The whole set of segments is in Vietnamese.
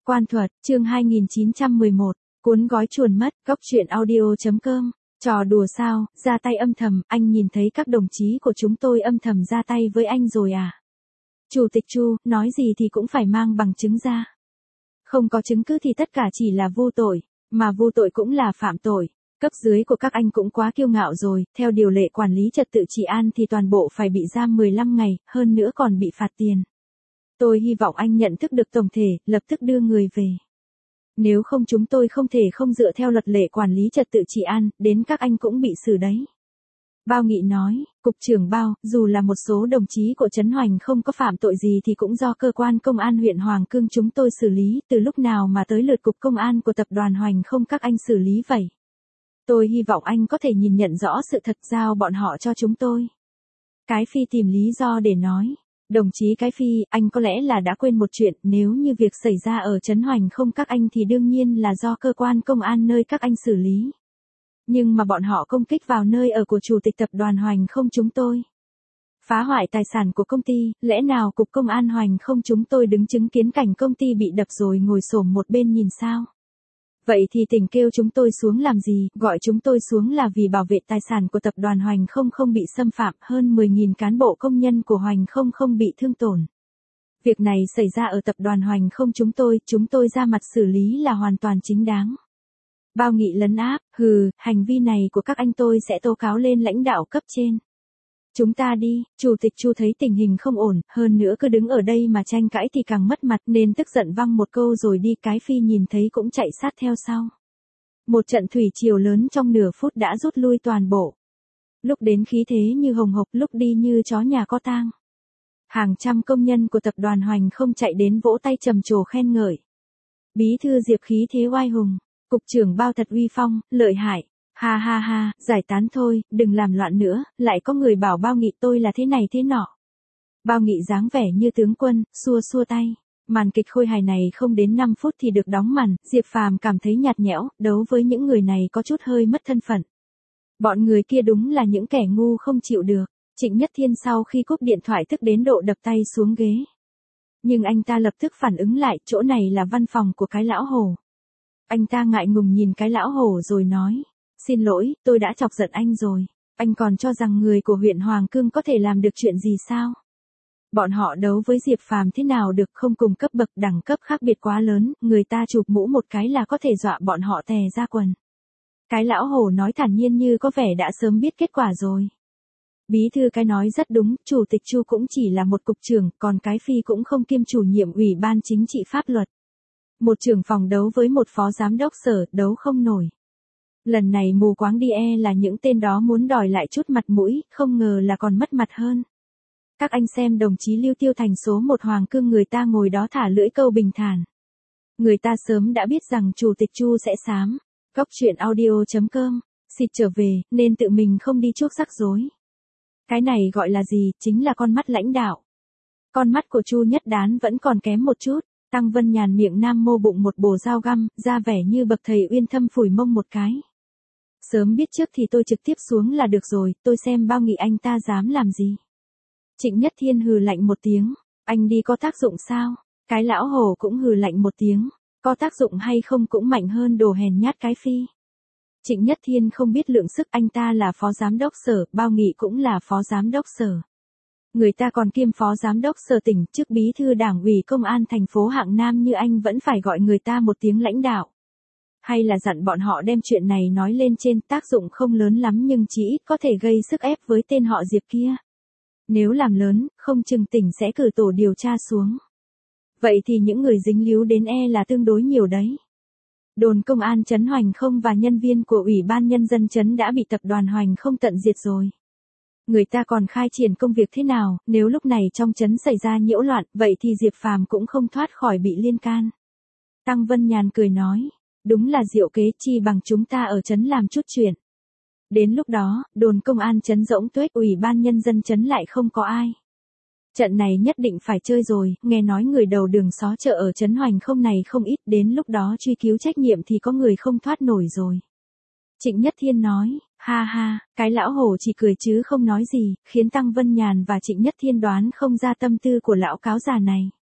Quan thuật, chương 2911, cuốn gói chuồn mất, góc truyện audio.com. Trò đùa sao, ra tay âm thầm, anh nhìn thấy các đồng chí của chúng tôi âm thầm ra tay với anh rồi à? Chủ tịch Chu, nói gì thì cũng phải mang bằng chứng ra. Không có chứng cứ thì tất cả chỉ là vô tội, mà vô tội cũng là phạm tội. Cấp dưới của các anh cũng quá kiêu ngạo rồi, theo điều lệ quản lý trật tự trị an thì toàn bộ phải bị giam 15 ngày, hơn nữa còn bị phạt tiền. Tôi hy vọng anh nhận thức được tổng thể, lập tức đưa người về. Nếu không chúng tôi không thể không dựa theo luật lệ quản lý trật tự trị an, đến các anh cũng bị xử đấy. Bao Nghị nói, Cục trưởng Bao, dù là một số đồng chí của Trấn Hoành không có phạm tội gì thì cũng do cơ quan công an huyện Hoàng Cương chúng tôi xử lý, từ lúc nào mà tới lượt Cục Công an của tập đoàn Hoành không các anh xử lý vậy. Tôi hy vọng anh có thể nhìn nhận rõ sự thật giao bọn họ cho chúng tôi. Cái Phi tìm lý do để nói. Đồng chí Cái Phi, anh có lẽ là đã quên một chuyện, nếu như việc xảy ra ở Trấn Hoành không các anh thì đương nhiên là do cơ quan công an nơi các anh xử lý. Nhưng mà bọn họ công kích vào nơi ở của Chủ tịch tập đoàn Hoành không chúng tôi. Phá hoại tài sản của công ty, lẽ nào Cục Công an Hoành không chúng tôi đứng chứng kiến cảnh công ty bị đập rồi ngồi xổm một bên nhìn sao? Vậy thì tỉnh kêu chúng tôi xuống làm gì, gọi chúng tôi xuống là vì bảo vệ tài sản của tập đoàn Hoành không bị xâm phạm, hơn 10.000 cán bộ công nhân của Hoành không bị thương tổn. Việc này xảy ra ở tập đoàn Hoành không chúng tôi ra mặt xử lý là hoàn toàn chính đáng. Bao Nghị lấn áp, hành vi này của các anh tôi sẽ tố cáo lên lãnh đạo cấp trên. Chúng ta đi, Chủ tịch Chu thấy tình hình không ổn, hơn nữa cứ đứng ở đây mà tranh cãi thì càng mất mặt nên tức giận văng một câu rồi đi. Cái Phi nhìn thấy cũng chạy sát theo sau. Một trận thủy triều lớn trong nửa phút đã rút lui toàn bộ. Lúc đến khí thế như hồng hộc, lúc đi như chó nhà có tang. Hàng trăm công nhân của tập đoàn Hoành không chạy đến vỗ tay trầm trồ khen ngợi. Bí thư Diệp khí thế oai hùng, Cục trưởng Bao thật uy phong, lợi hại. Ha ha ha, giải tán thôi, đừng làm loạn nữa, lại có người bảo Bao Nghị tôi là thế này thế nọ. Bao Nghị dáng vẻ như tướng quân, xua tay. Màn kịch khôi hài này không đến 5 phút thì được đóng màn, Diệp Phàm cảm thấy nhạt nhẽo, đấu với những người này có chút hơi mất thân phận. Bọn người kia đúng là những kẻ ngu không chịu được. Trịnh Nhất Thiên sau khi cúp điện thoại tức đến độ đập tay xuống ghế. Nhưng anh ta lập tức phản ứng lại, chỗ này là văn phòng của cái lão hổ. Anh ta ngại ngùng nhìn cái lão hổ rồi nói. Xin lỗi, tôi đã chọc giận anh rồi. Anh còn cho rằng người của huyện Hoàng Cương có thể làm được chuyện gì sao? Bọn họ đấu với Diệp Phàm thế nào được, không cùng cấp bậc, đẳng cấp khác biệt quá lớn, người ta chụp mũ một cái là có thể dọa bọn họ tè ra quần. Cái lão hổ nói thản nhiên như có vẻ đã sớm biết kết quả rồi. Bí thư Cái nói rất đúng, Chủ tịch Chu cũng chỉ là một cục trưởng, còn Cái Phi cũng không kiêm chủ nhiệm Ủy ban Chính trị Pháp luật. Một trưởng phòng đấu với một phó giám đốc sở, đấu không nổi. Lần này mù quáng đi là những tên đó muốn đòi lại chút mặt mũi, không ngờ là còn mất mặt hơn. Các anh xem đồng chí Lưu Tiêu Thành số 1 Hoàng Cương, người ta ngồi đó thả lưỡi câu bình thản. Người ta sớm đã biết rằng Chủ tịch Chu sẽ xám. Góc truyện audio.com, xịt trở về, nên tự mình không đi chuốc rắc rối. Cái này gọi là gì, chính là con mắt lãnh đạo. Con mắt của Chu Nhất Đán vẫn còn kém một chút. Tăng Vân Nhàn miệng nam mô bụng một bồ dao găm, ra vẻ như bậc thầy uyên thâm phủi mông một cái. Sớm biết trước thì tôi trực tiếp xuống là được rồi, tôi xem Bao Nghị anh ta dám làm gì. Trịnh Nhất Thiên hừ lạnh một tiếng, anh đi có tác dụng sao? Cái lão hổ cũng hừ lạnh một tiếng, có tác dụng hay không cũng mạnh hơn đồ hèn nhát Cái Phi. Trịnh Nhất Thiên không biết lượng sức, anh ta là phó giám đốc sở, Bao Nghị cũng là phó giám đốc sở. Người ta còn kiêm phó giám đốc sở tỉnh, chức bí thư đảng ủy công an thành phố hạng Nam như anh vẫn phải gọi người ta một tiếng lãnh đạo. Hay là dặn bọn họ đem chuyện này nói lên trên, tác dụng không lớn lắm nhưng chỉ ít có thể gây sức ép với tên họ Diệp kia. Nếu làm lớn, không chừng tỉnh sẽ cử tổ điều tra xuống. Vậy thì những người dính líu đến là tương đối nhiều đấy. Đồn công an Trấn Hoành không và nhân viên của Ủy ban Nhân dân Trấn đã bị tập đoàn Hoành không tận diệt rồi. Người ta còn khai triển công việc thế nào, nếu lúc này trong trấn xảy ra nhiễu loạn, vậy thì Diệp Phàm cũng không thoát khỏi bị liên can. Tăng Vân Nhàn cười nói, đúng là diệu kế, chi bằng chúng ta ở trấn làm chút chuyện. Đến lúc đó, đồn công an trấn rỗng tuếch, Ủy ban Nhân dân trấn lại không có ai. Trận này nhất định phải chơi rồi, nghe nói người đầu đường xó chợ ở trấn Hoành không này không ít, đến lúc đó truy cứu trách nhiệm thì có người không thoát nổi rồi. Trịnh Nhất Thiên nói, ha ha, cái lão hổ chỉ cười chứ không nói gì, khiến Tăng Vân Nhàn và Trịnh Nhất Thiên đoán không ra tâm tư của lão cáo già này.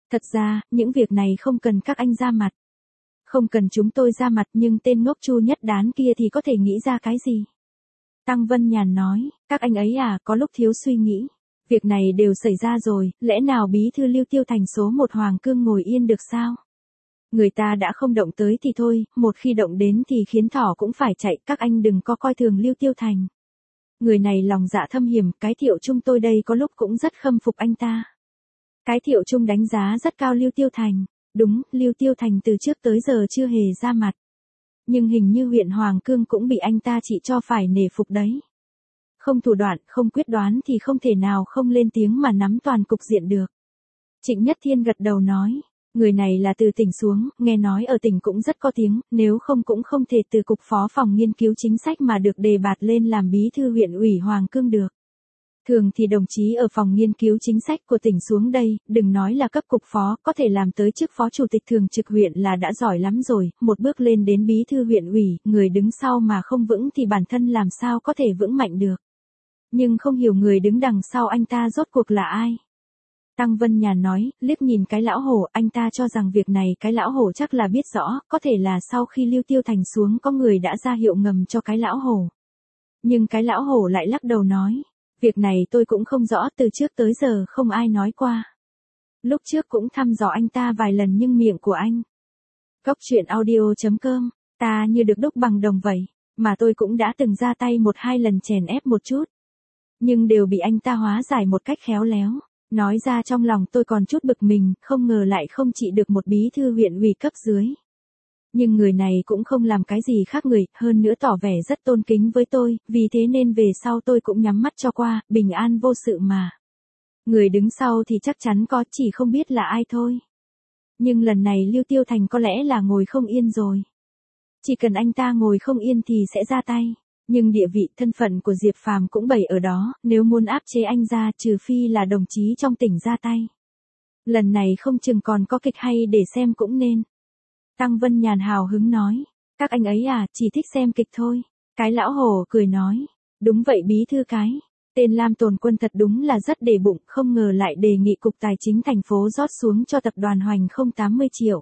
Thật ra, những việc này không cần các anh ra mặt. Không cần chúng tôi ra mặt nhưng tên ngốc Chu Nhất Đán kia thì có thể nghĩ ra cái gì? Tăng Vân Nhàn nói, các anh ấy có lúc thiếu suy nghĩ. Việc này đều xảy ra rồi, lẽ nào bí thư Lưu Tiêu Thành số một Hoàng Cương ngồi yên được sao? Người ta đã không động tới thì thôi, một khi động đến thì khiến thỏ cũng phải chạy, các anh đừng có coi thường Lưu Tiêu Thành. Người này lòng dạ thâm hiểm, cái Thiệu Trung tôi đây có lúc cũng rất khâm phục anh ta. Cái Thiệu Trung đánh giá rất cao Lưu Tiêu Thành. Đúng, Lưu Tiêu Thành từ trước tới giờ chưa hề ra mặt. Nhưng hình như huyện Hoàng Cương cũng bị anh ta chỉ cho phải nể phục đấy. Không thủ đoạn, không quyết đoán thì không thể nào không lên tiếng mà nắm toàn cục diện được. Trịnh Nhất Thiên gật đầu nói, người này là từ tỉnh xuống, nghe nói ở tỉnh cũng rất có tiếng, nếu không cũng không thể từ cục phó phòng nghiên cứu chính sách mà được đề bạt lên làm bí thư huyện ủy Hoàng Cương được. Thường thì đồng chí ở phòng nghiên cứu chính sách của tỉnh xuống đây, đừng nói là cấp cục phó, có thể làm tới chức phó chủ tịch thường trực huyện là đã giỏi lắm rồi, một bước lên đến bí thư huyện ủy, người đứng sau mà không vững thì bản thân làm sao có thể vững mạnh được. Nhưng không hiểu người đứng đằng sau anh ta rốt cuộc là ai. Tăng Vân Nhàn nói, liếc nhìn cái lão hổ, anh ta cho rằng việc này cái lão hổ chắc là biết rõ, có thể là sau khi Lưu Tiêu Thành xuống có người đã ra hiệu ngầm cho cái lão hổ. Nhưng cái lão hổ lại lắc đầu nói, việc này tôi cũng không rõ, từ trước tới giờ không ai nói qua. Lúc trước cũng thăm dò anh ta vài lần nhưng miệng của anh. Cốc truyện audio.com, ta như được đúc bằng đồng vậy, mà tôi cũng đã từng ra tay một hai lần chèn ép một chút. Nhưng đều bị anh ta hóa giải một cách khéo léo. Nói ra trong lòng tôi còn chút bực mình, không ngờ lại không trị được một bí thư huyện ủy cấp dưới. Nhưng người này cũng không làm cái gì khác người, hơn nữa tỏ vẻ rất tôn kính với tôi, vì thế nên về sau tôi cũng nhắm mắt cho qua, bình an vô sự mà. Người đứng sau thì chắc chắn có, chỉ không biết là ai thôi. Nhưng lần này Lưu Tiêu Thành có lẽ là ngồi không yên rồi. Chỉ cần anh ta ngồi không yên thì sẽ ra tay. Nhưng địa vị thân phận của Diệp Phàm cũng bày ở đó, nếu muốn áp chế anh ra trừ phi là đồng chí trong tỉnh ra tay. Lần này không chừng còn có kịch hay để xem cũng nên. Tăng Vân Nhàn hào hứng nói, các anh ấy chỉ thích xem kịch thôi. Cái lão hổ cười nói, đúng vậy bí thư cái. Tên Lam Tồn Quân thật đúng là rất để bụng, không ngờ lại đề nghị cục tài chính thành phố rót xuống cho tập đoàn Hoành không 80 triệu.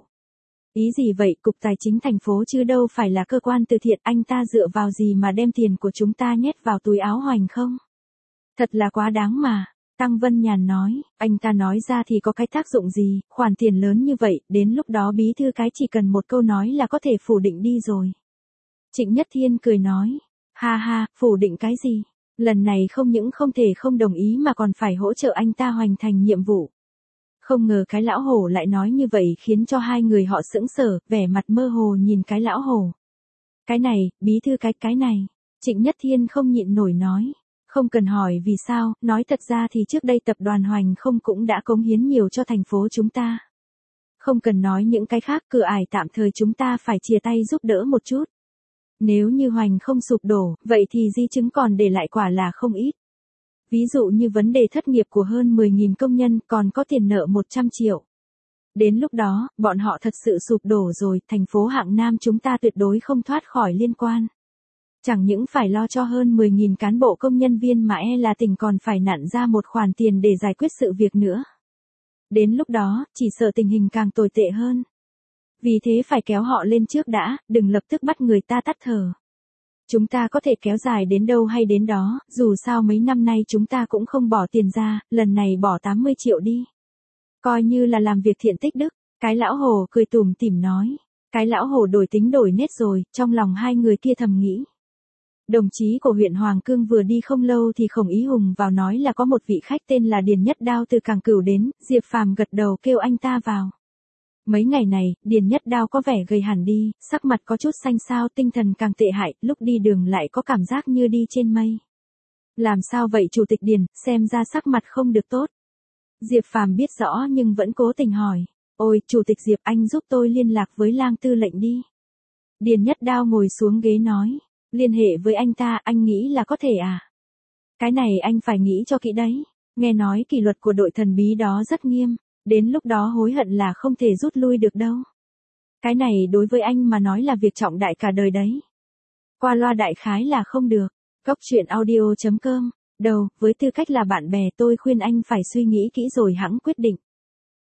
Ý gì vậy, cục tài chính thành phố chứ đâu phải là cơ quan từ thiện, anh ta dựa vào gì mà đem tiền của chúng ta nhét vào túi áo Hoành không? Thật là quá đáng mà. Tăng Vân Nhàn nói, anh ta nói ra thì có cái tác dụng gì, khoản tiền lớn như vậy, đến lúc đó bí thư cái chỉ cần một câu nói là có thể phủ định đi rồi. Trịnh Nhất Thiên cười nói, ha ha, phủ định cái gì? Lần này không những không thể không đồng ý mà còn phải hỗ trợ anh ta hoàn thành nhiệm vụ. Không ngờ cái lão hổ lại nói như vậy khiến cho hai người họ sững sờ, vẻ mặt mơ hồ nhìn cái lão hổ. Cái này, bí thư cái này. Trịnh Nhất Thiên không nhịn nổi nói. Không cần hỏi vì sao, nói thật ra thì trước đây tập đoàn Hoành không cũng đã cống hiến nhiều cho thành phố chúng ta. Không cần nói những cái khác, cửa ải tạm thời chúng ta phải chia tay giúp đỡ một chút. Nếu như Hoành không sụp đổ, vậy thì di chứng còn để lại quả là không ít. Ví dụ như vấn đề thất nghiệp của hơn 10.000 công nhân còn có tiền nợ 100 triệu. Đến lúc đó, bọn họ thật sự sụp đổ rồi, thành phố Hạng Nam chúng ta tuyệt đối không thoát khỏi liên quan. Chẳng những phải lo cho hơn 10.000 cán bộ công nhân viên mà là tỉnh còn phải nặn ra một khoản tiền để giải quyết sự việc nữa. Đến lúc đó, chỉ sợ tình hình càng tồi tệ hơn. Vì thế phải kéo họ lên trước đã, đừng lập tức bắt người ta tắt thở. Chúng ta có thể kéo dài đến đâu hay đến đó, dù sao mấy năm nay chúng ta cũng không bỏ tiền ra, lần này bỏ 80 triệu đi. Coi như là làm việc thiện tích đức, cái lão hổ cười tủm tỉm nói. Cái lão hổ đổi tính đổi nết rồi, trong lòng hai người kia thầm nghĩ. Đồng chí của huyện Hoàng Cương vừa đi không lâu thì Khổng Ý Hùng vào nói là có một vị khách tên là Điền Nhất Đao từ Cảng Cửu đến, Diệp Phàm gật đầu kêu anh ta vào. Mấy ngày này, Điền Nhất Đao có vẻ gầy hẳn đi, sắc mặt có chút xanh xao, tinh thần càng tệ hại, lúc đi đường lại có cảm giác như đi trên mây. Làm sao vậy Chủ tịch Điền, xem ra sắc mặt không được tốt. Diệp Phàm biết rõ nhưng vẫn cố tình hỏi. Ôi, Chủ tịch Diệp, anh giúp tôi liên lạc với Lang Tư lệnh đi. Điền Nhất Đao ngồi xuống ghế nói. Liên hệ với anh ta, anh nghĩ là có thể à? Cái này anh phải nghĩ cho kỹ đấy. Nghe nói kỷ luật của đội thần bí đó rất nghiêm. Đến lúc đó hối hận là không thể rút lui được đâu. Cái này đối với anh mà nói là việc trọng đại cả đời đấy. Qua loa đại khái là không được. Cốc truyện audio.com. Đầu, với tư cách là bạn bè tôi khuyên anh phải suy nghĩ kỹ rồi hẵng quyết định.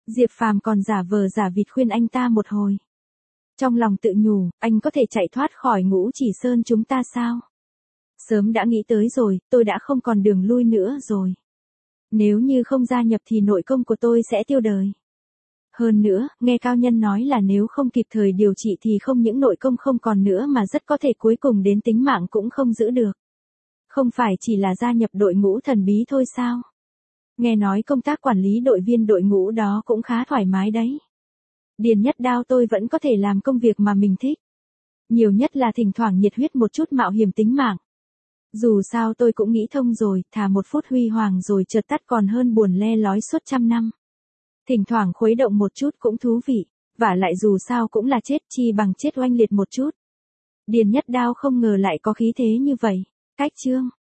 Diệp Phàm còn giả vờ giả vịt khuyên anh ta một hồi. Trong lòng tự nhủ, anh có thể chạy thoát khỏi Ngũ Chỉ Sơn chúng ta sao? Sớm đã nghĩ tới rồi, tôi đã không còn đường lui nữa rồi. Nếu như không gia nhập thì nội công của tôi sẽ tiêu đời. Hơn nữa, nghe cao nhân nói là nếu không kịp thời điều trị thì không những nội công không còn nữa mà rất có thể cuối cùng đến tính mạng cũng không giữ được. Không phải chỉ là gia nhập đội ngũ thần bí thôi sao? Nghe nói công tác quản lý đội viên đội ngũ đó cũng khá thoải mái đấy. Điền Nhất Đao tôi vẫn có thể làm công việc mà mình thích. Nhiều nhất là thỉnh thoảng nhiệt huyết một chút mạo hiểm tính mạng. Dù sao tôi cũng nghĩ thông rồi, thà một phút huy hoàng rồi chợt tắt còn hơn buồn le lói suốt trăm năm. Thỉnh thoảng khuấy động một chút cũng thú vị, vả lại dù sao cũng là chết chi bằng chết oanh liệt một chút. Điền Nhất Đao không ngờ lại có khí thế như vậy. Cách chương